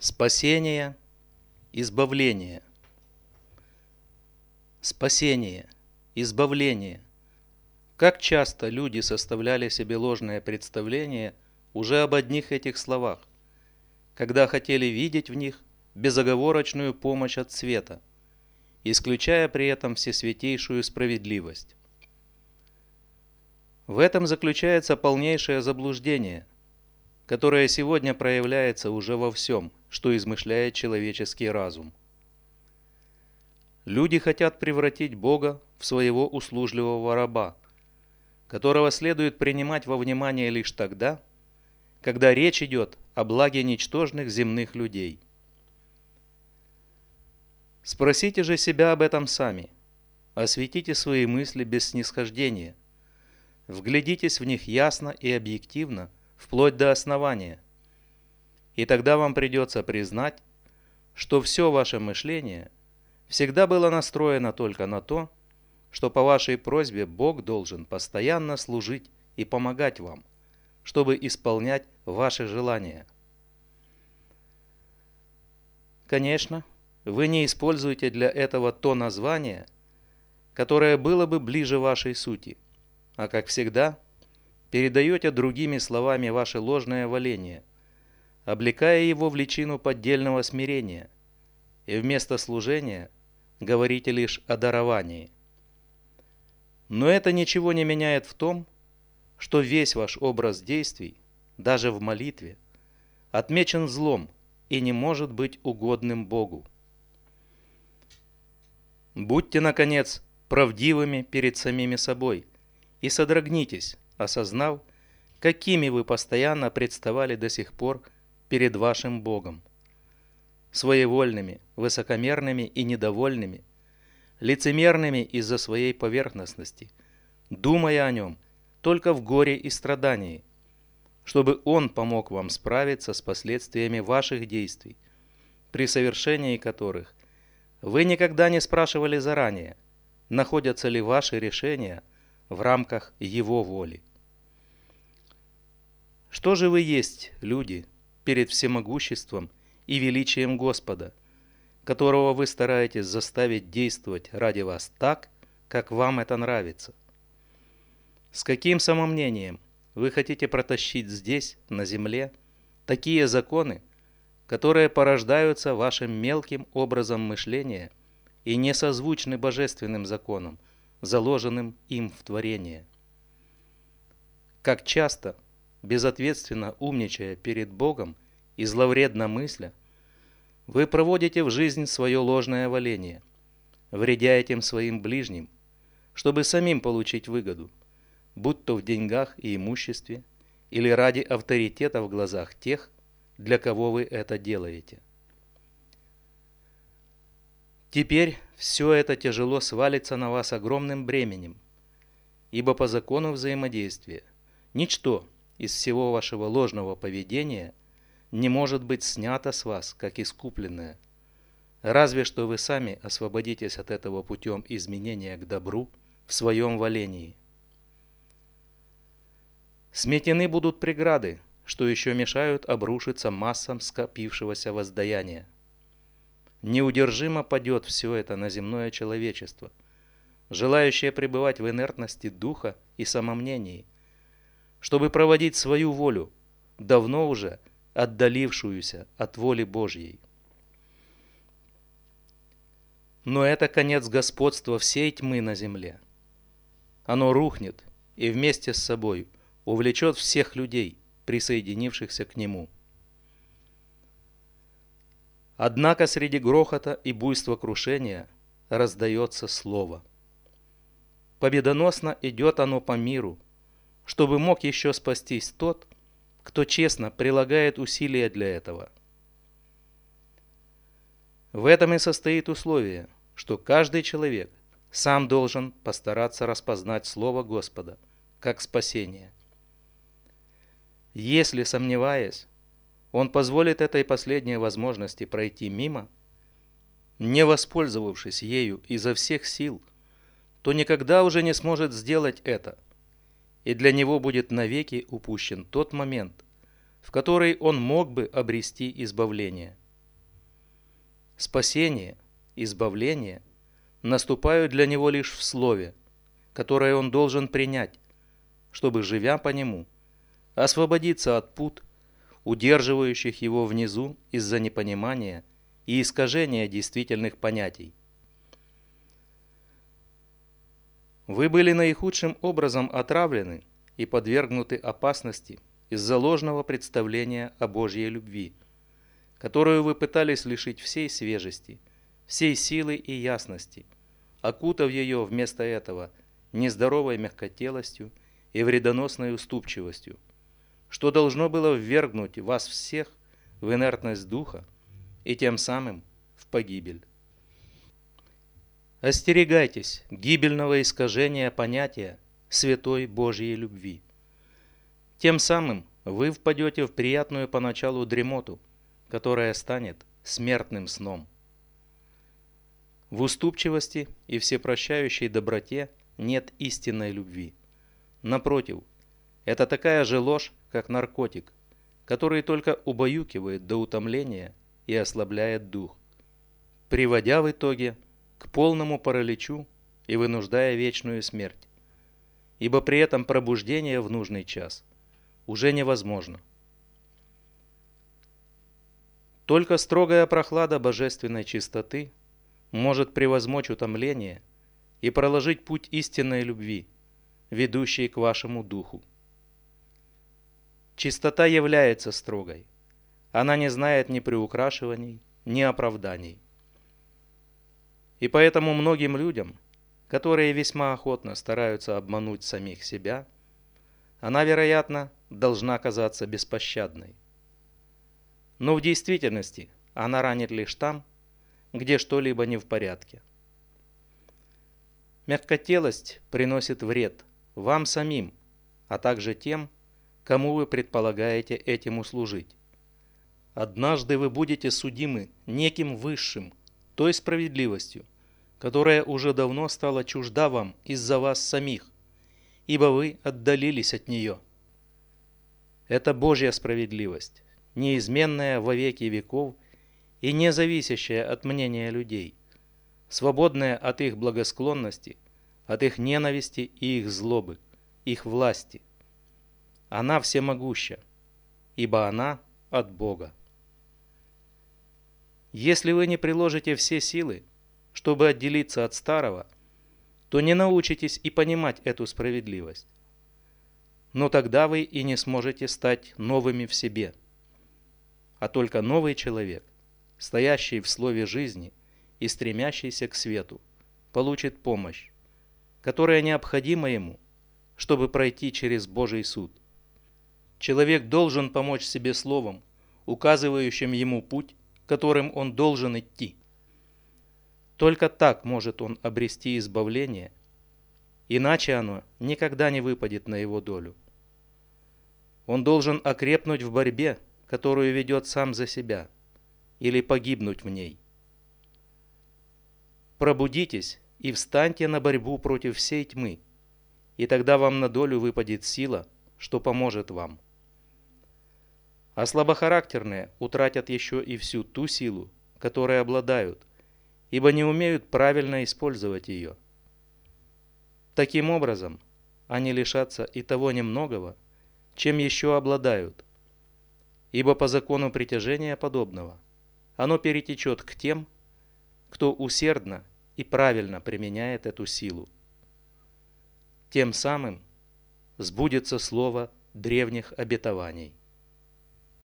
Спасение, избавление. Спасение, избавление. Как часто люди составляли себе ложное представление уже об одних этих словах, когда хотели видеть в них безоговорочную помощь от света, исключая при этом всесвятейшую справедливость. В этом заключается полнейшее заблуждение, которое сегодня проявляется уже во всем, что измышляет человеческий разум. Люди хотят превратить Бога в своего услужливого раба, которого следует принимать во внимание лишь тогда, когда речь идет о благе ничтожных земных людей. Спросите же себя об этом сами, осветите свои мысли без снисхождения, вглядитесь в них ясно и объективно, вплоть до основания, и тогда вам придется признать, что все ваше мышление всегда было настроено только на то, что по вашей просьбе Бог должен постоянно служить и помогать вам, чтобы исполнять ваши желания. Конечно, вы не используете для этого то название, которое было бы ближе вашей сути, а как всегда, передаете другими словами ваше ложное воление, облекая его в личину поддельного смирения, и вместо служения говорите лишь о даровании. Но это ничего не меняет в том, что весь ваш образ действий, даже в молитве, отмечен злом и не может быть угодным Богу. Будьте, наконец, правдивыми перед самими собой и содрогнитесь, осознав, какими вы постоянно представали до сих пор перед вашим Богом. Своевольными, высокомерными и недовольными, лицемерными из-за своей поверхностности, думая о нем только в горе и страдании, чтобы он помог вам справиться с последствиями ваших действий, при совершении которых вы никогда не спрашивали заранее, находятся ли ваши решения в рамках его воли. Что же вы есть, люди, перед всемогуществом и величием Господа, которого вы стараетесь заставить действовать ради вас так, как вам это нравится? С каким самомнением вы хотите протащить здесь, на земле, такие законы, которые порождаются вашим мелким образом мышления и не созвучны божественным законам, заложенным им в творение? Как часто, безответственно умничая перед Богом и зловредно мысля, вы проводите в жизнь свое ложное воление, вредя этим своим ближним, чтобы самим получить выгоду, будь то в деньгах и имуществе, или ради авторитета в глазах тех, для кого вы это делаете. Теперь все это тяжело свалится на вас огромным бременем, ибо по закону взаимодействия ничто из всего вашего ложного поведения не может быть снято с вас, как искупленное, разве что вы сами освободитесь от этого путем изменения к добру в своем волении. Сметены будут преграды, что еще мешают обрушиться массам скопившегося воздаяния. Неудержимо падет все это на земное человечество, желающее пребывать в инертности духа и самомнении, чтобы проводить свою волю, давно уже отдалившуюся от воли Божьей. Но это конец господства всей тьмы на земле. Оно рухнет и вместе с собой увлечет всех людей, присоединившихся к нему. Однако среди грохота и буйства крушения раздается слово. Победоносно идет оно по миру, чтобы мог еще спастись тот, кто честно прилагает усилия для этого. В этом и состоит условие, что каждый человек сам должен постараться распознать Слово Господа как спасение. Если, сомневаясь, он позволит этой последней возможности пройти мимо, не воспользовавшись ею изо всех сил, то никогда уже не сможет сделать это, и для него будет навеки упущен тот момент, в который он мог бы обрести избавление. Спасение, избавление наступают для него лишь в слове, которое он должен принять, чтобы, живя по нему, освободиться от пут, удерживающих его внизу из-за непонимания и искажения действительных понятий. Вы были наихудшим образом отравлены и подвергнуты опасности из-за ложного представления о Божьей любви, которую вы пытались лишить всей свежести, всей силы и ясности, окутав ее вместо этого нездоровой мягкотелостью и вредоносной уступчивостью, что должно было ввергнуть вас всех в инертность духа и тем самым в погибель. Остерегайтесь гибельного искажения понятия святой Божьей любви. Тем самым вы впадете в приятную поначалу дремоту, которая станет смертным сном. В уступчивости и всепрощающей доброте нет истинной любви. Напротив, это такая же ложь, как наркотик, который только убаюкивает до утомления и ослабляет дух, приводя в итоге к полному параличу и вынуждая вечную смерть, ибо при этом пробуждение в нужный час уже невозможно. Только строгая прохлада божественной чистоты может превозмочь утомление и проложить путь истинной любви, ведущей к вашему духу. Чистота является строгой. Она не знает ни приукрашиваний, ни оправданий. И поэтому многим людям, которые весьма охотно стараются обмануть самих себя, она, вероятно, должна казаться беспощадной. Но в действительности она ранит лишь там, где что-либо не в порядке. Мягкотелость приносит вред вам самим, а также тем, кому вы предполагаете этим услужить. Однажды вы будете судимы неким высшим, той справедливостью, которая уже давно стала чужда вам из-за вас самих, ибо вы отдалились от нее. Это Божья справедливость, неизменная во веки веков и не зависящая от мнения людей, свободная от их благосклонности, от их ненависти и их злобы, их власти. Она всемогуща, ибо она от Бога. Если вы не приложите все силы, чтобы отделиться от старого, то не научитесь и понимать эту справедливость. Но тогда вы и не сможете стать новыми в себе. А только новый человек, стоящий в слове жизни и стремящийся к свету, получит помощь, которая необходима ему, чтобы пройти через Божий суд. Человек должен помочь себе словом, указывающим ему путь, которым он должен идти. Только так может он обрести избавление, иначе оно никогда не выпадет на его долю. Он должен окрепнуть в борьбе, которую ведет сам за себя, или погибнуть в ней. Пробудитесь и встаньте на борьбу против всей тьмы, и тогда вам на долю выпадет сила, что поможет вам. А слабохарактерные утратят еще и всю ту силу, которой обладают, ибо не умеют правильно использовать ее. Таким образом, они лишатся и того немногого, чем еще обладают, ибо по закону притяжения подобного оно перетечет к тем, кто усердно и правильно применяет эту силу. Тем самым сбудется слово древних обетований.